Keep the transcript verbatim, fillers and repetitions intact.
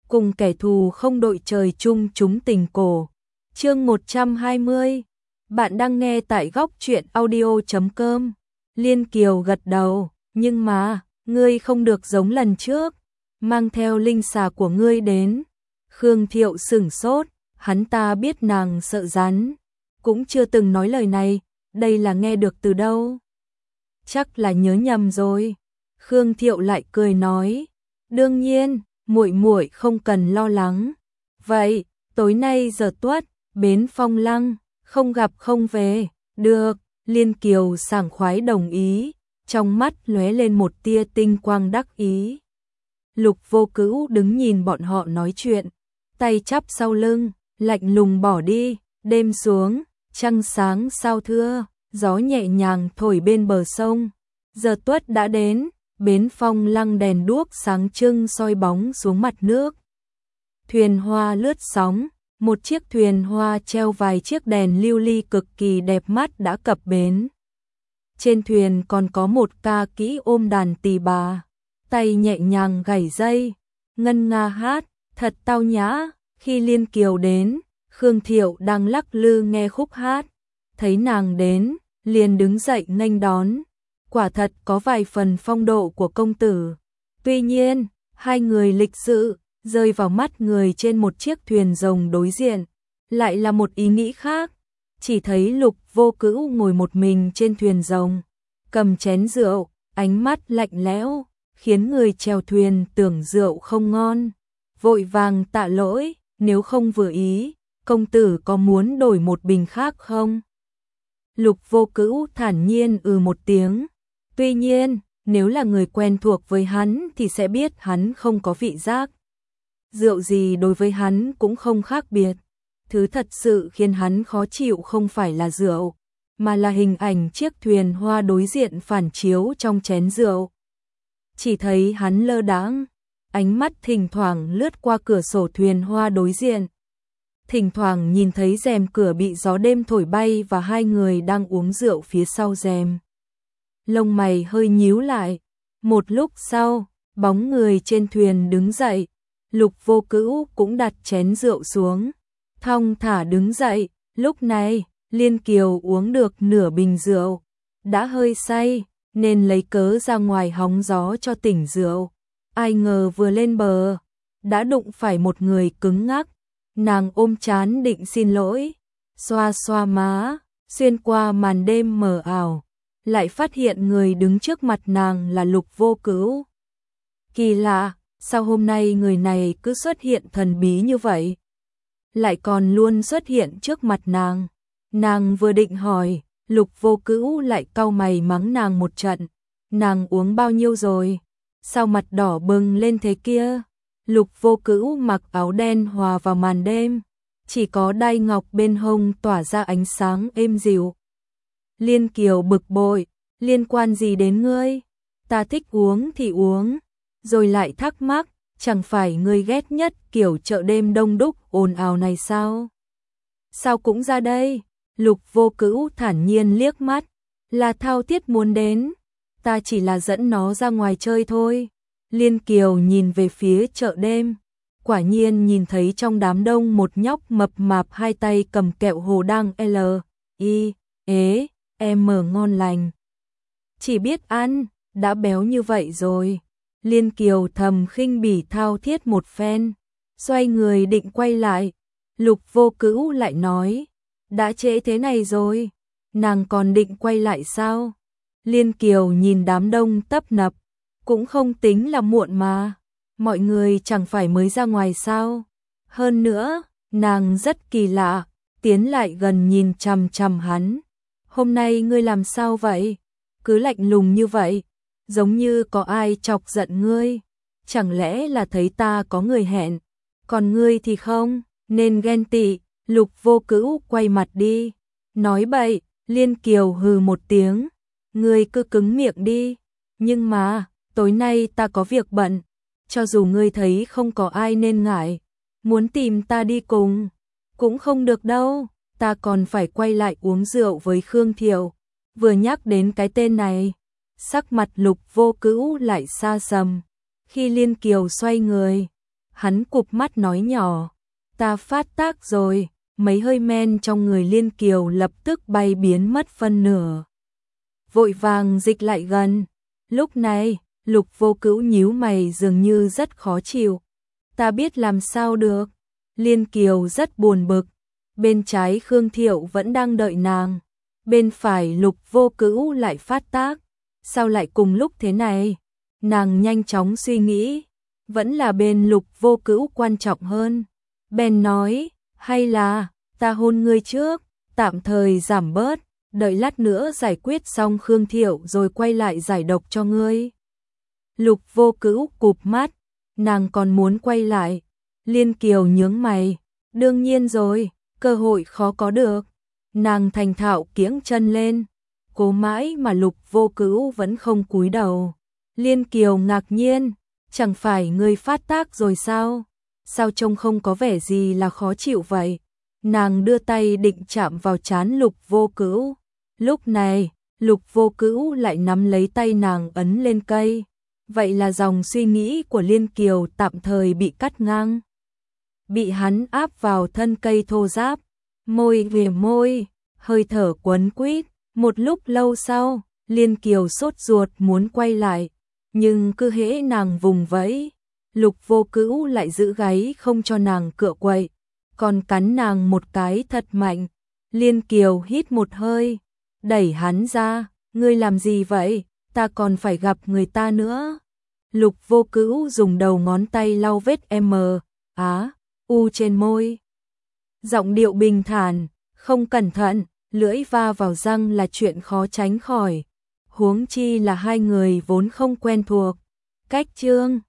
cùng kẻ thù không đội trời chung chúng tình cổ. Chương một trăm hai mươi. Bạn đang nghe tại góc truyện audio chấm com. Liên Kiều gật đầu, nhưng mà, ngươi không được giống lần trước, mang theo linh xà của ngươi đến. Khương Thiệu sửng sốt, hắn ta biết nàng sợ rắn, cũng chưa từng nói lời này, đây là nghe được từ đâu? Chắc là nhớ nhầm rồi. Khương Thiệu lại cười nói, đương nhiên, muội muội không cần lo lắng. Vậy, tối nay giờ tuất, bến Phong Lăng, không gặp không về, được. Liên Kiều sảng khoái đồng ý, trong mắt lóe lên một tia tinh quang đắc ý. Lục Vô Cữu đứng nhìn bọn họ nói chuyện, tay chắp sau lưng, lạnh lùng bỏ đi. Đêm xuống, trăng sáng sao thưa, gió nhẹ nhàng thổi bên bờ sông. Giờ tuất đã đến, bến Phong Lăng đèn đuốc sáng trưng soi bóng xuống mặt nước. Thuyền hoa lướt sóng, một chiếc thuyền hoa treo vài chiếc đèn lưu ly cực kỳ đẹp mắt đã cập bến. Trên thuyền còn có một ca kỹ ôm đàn tỳ bà, tay nhẹ nhàng gảy dây, ngân nga hát, thật tao nhã. Khi Liên Kiều đến, Khương Thiệu đang lắc lư nghe khúc hát, thấy nàng đến, liền đứng dậy nghênh đón. Quả thật có vài phần phong độ của công tử. Tuy nhiên, hai người lịch sự, rơi vào mắt người trên một chiếc thuyền rồng đối diện, lại là một ý nghĩ khác. Chỉ thấy Lục Vô Cữu ngồi một mình trên thuyền rồng, cầm chén rượu, ánh mắt lạnh lẽo, khiến người chèo thuyền tưởng rượu không ngon. Vội vàng tạ lỗi, nếu không vừa ý, công tử có muốn đổi một bình khác không? Lục Vô Cữu thản nhiên ừ một tiếng. Tuy nhiên, nếu là người quen thuộc với hắn thì sẽ biết hắn không có vị giác. Rượu gì đối với hắn cũng không khác biệt. Thứ thật sự khiến hắn khó chịu không phải là rượu, mà là hình ảnh chiếc thuyền hoa đối diện phản chiếu trong chén rượu. Chỉ thấy hắn lơ đãng, ánh mắt thỉnh thoảng lướt qua cửa sổ thuyền hoa đối diện. Thỉnh thoảng nhìn thấy rèm cửa bị gió đêm thổi bay và hai người đang uống rượu phía sau rèm. Lông mày hơi nhíu lại. Một lúc sau, bóng người trên thuyền đứng dậy. Lục Vô Cữu cũng đặt chén rượu xuống, thong thả đứng dậy. Lúc này, Liên Kiều uống được nửa bình rượu, đã hơi say, nên lấy cớ ra ngoài hóng gió cho tỉnh rượu. Ai ngờ vừa lên bờ, đã đụng phải một người cứng ngắc. Nàng ôm trán định xin lỗi, xoa xoa má, xuyên qua màn đêm mờ ảo, lại phát hiện người đứng trước mặt nàng là Lục Vô Cữu. Kỳ lạ, sao hôm nay người này cứ xuất hiện thần bí như vậy? Lại còn luôn xuất hiện trước mặt nàng. Nàng vừa định hỏi, Lục Vô Cữu lại cau mày mắng nàng một trận. Nàng uống bao nhiêu rồi? Sao mặt đỏ bừng lên thế kia? Lục Vô Cữu mặc áo đen hòa vào màn đêm, chỉ có đai ngọc bên hông tỏa ra ánh sáng êm dịu. Liên Kiều bực bội, liên quan gì đến ngươi? Ta thích uống thì uống. Rồi lại thắc mắc, chẳng phải ngươi ghét nhất kiểu chợ đêm đông đúc ồn ào này sao? Sao cũng ra đây? Lục Vô Cữu thản nhiên liếc mắt, là thao thiết muốn đến, ta chỉ là dẫn nó ra ngoài chơi thôi. Liên Kiều nhìn về phía chợ đêm, quả nhiên nhìn thấy trong đám đông một nhóc mập mạp hai tay cầm kẹo hồ đang L, I, ế, M ngon lành. Chỉ biết ăn, đã béo như vậy rồi. Liên Kiều thầm khinh bỉ thao thiết một phen, xoay người định quay lại. Lục Vô Cữu lại nói, đã trễ thế này rồi, nàng còn định quay lại sao? Liên Kiều nhìn đám đông tấp nập, cũng không tính là muộn mà, mọi người chẳng phải mới ra ngoài sao? Hơn nữa, nàng rất kỳ lạ, tiến lại gần nhìn chằm chằm hắn. Hôm nay ngươi làm sao vậy? Cứ lạnh lùng như vậy, giống như có ai chọc giận ngươi. Chẳng lẽ là thấy ta có người hẹn, còn ngươi thì không, nên ghen tị. Lục Vô Cữu quay mặt đi, nói bậy. Liên Kiều hừ một tiếng, ngươi cứ cứng miệng đi. Nhưng mà, tối nay ta có việc bận, cho dù ngươi thấy không có ai nên ngại, muốn tìm ta đi cùng, cũng không được đâu, ta còn phải quay lại uống rượu với Khương Thiệu. Vừa nhắc đến cái tên này, sắc mặt Lục Vô Cữu lại xa sầm. Khi Liên Kiều xoay người, hắn cụp mắt nói nhỏ, ta phát tác rồi, mấy hơi men trong người Liên Kiều lập tức bay biến mất phân nửa. Vội vàng dịch lại gần, lúc này, Lục Vô Cữu nhíu mày dường như rất khó chịu. Ta biết làm sao được. Liên Kiều rất buồn bực, bên trái Khương Thiệu vẫn đang đợi nàng, bên phải Lục Vô Cữu lại phát tác, sao lại cùng lúc thế này? Nàng nhanh chóng suy nghĩ, vẫn là bên Lục Vô Cữu quan trọng hơn. Ben nói, hay là, ta hôn ngươi trước, tạm thời giảm bớt, đợi lát nữa giải quyết xong Khương Thiệu rồi quay lại giải độc cho ngươi. Lục Vô Cữu cụp mắt, nàng còn muốn quay lại. Liên Kiều nhướng mày, đương nhiên rồi, cơ hội khó có được. Nàng thành thạo kiễng chân lên, cố mãi mà Lục Vô Cữu vẫn không cúi đầu. Liên Kiều ngạc nhiên, chẳng phải ngươi phát tác rồi sao? Sao trông không có vẻ gì là khó chịu vậy? Nàng đưa tay định chạm vào trán Lục Vô Cữu. Lúc này, Lục Vô Cữu lại nắm lấy tay nàng ấn lên cây. Vậy là dòng suy nghĩ của Liên Kiều tạm thời bị cắt ngang. Bị hắn áp vào thân cây thô ráp, môi về môi, hơi thở quấn quýt. Một lúc lâu sau, Liên Kiều sốt ruột muốn quay lại, nhưng cứ hễ nàng vùng vẫy, Lục Vô Cữu lại giữ gáy không cho nàng cựa quậy, còn cắn nàng một cái thật mạnh. Liên Kiều hít một hơi, đẩy hắn ra, ngươi làm gì vậy, ta còn phải gặp người ta nữa. Lục Vô Cữu dùng đầu ngón tay lau vết M, á, u trên môi. Giọng điệu bình thản, không cẩn thận, lưỡi va vào răng là chuyện khó tránh khỏi. Huống chi là hai người vốn không quen thuộc. Cách chương